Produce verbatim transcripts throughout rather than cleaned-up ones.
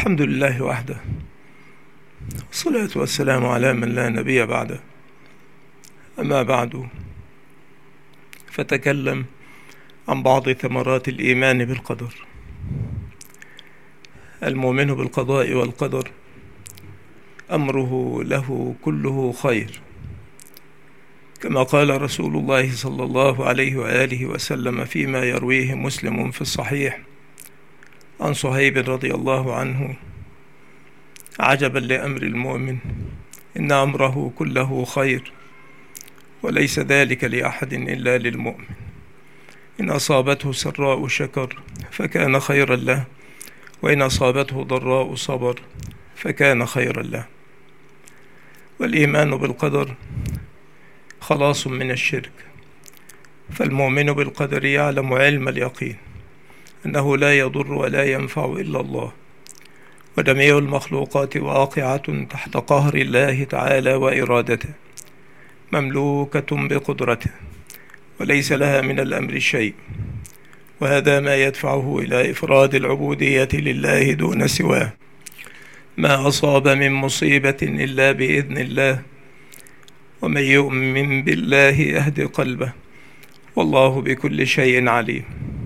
الحمد لله وحده، والصلاة والسلام على من لا نبي بعده. أما بعد، فتكلم عن بعض ثمرات الإيمان بالقدر. المؤمن بالقضاء والقدر أمره له كله خير، كما قال رسول الله صلى الله عليه وآله وسلم فيما يرويه مسلم في الصحيح عن صهيب رضي الله عنه: عجبا لأمر المؤمن، إن أمره كله خير، وليس ذلك لأحد إلا للمؤمن. إن أصابته سراء شكر فكان خيرا له، وإن أصابته ضراء صبر فكان خيرا له. والإيمان بالقدر خلاص من الشرك، فالمؤمن بالقدر يعلم علم اليقين أنه لا يضر ولا ينفع إلا الله، وجميع المخلوقات واقعة تحت قهر الله تعالى وإرادته، مملوكة بقدرته، وليس لها من الأمر شيء. وهذا ما يدفعه إلى إفراد العبودية لله دون سواه. ما أصاب من مصيبة إلا بإذن الله، ومن يؤمن بالله يهد قلبه، والله بكل شيء عليم.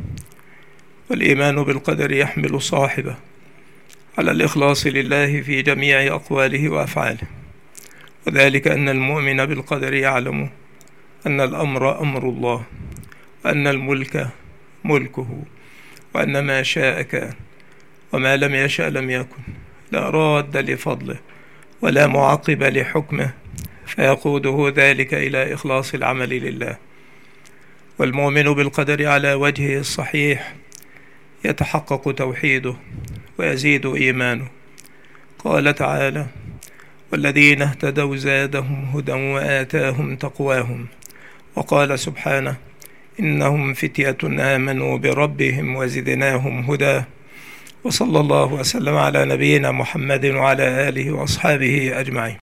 والإيمان بالقدر يحمل صاحبه على الإخلاص لله في جميع أقواله وأفعاله، وذلك أن المؤمن بالقدر يعلم أن الأمر أمر الله، وأن الملك ملكه، وأن ما شاء كان، وما لم يشأ لم يكن، لا راد لفضله ولا معقب لحكمه، فيقوده ذلك إلى إخلاص العمل لله. والمؤمن بالقدر على وجهه الصحيح يتحقق توحيده ويزيد إيمانه. قال تعالى: والذين اهتدوا زادهم هدى وآتاهم تقواهم. وقال سبحانه: إنهم فتية آمنوا بربهم وزدناهم هدى. وصلى الله وسلم على نبينا محمد وعلى آله وأصحابه أجمعين.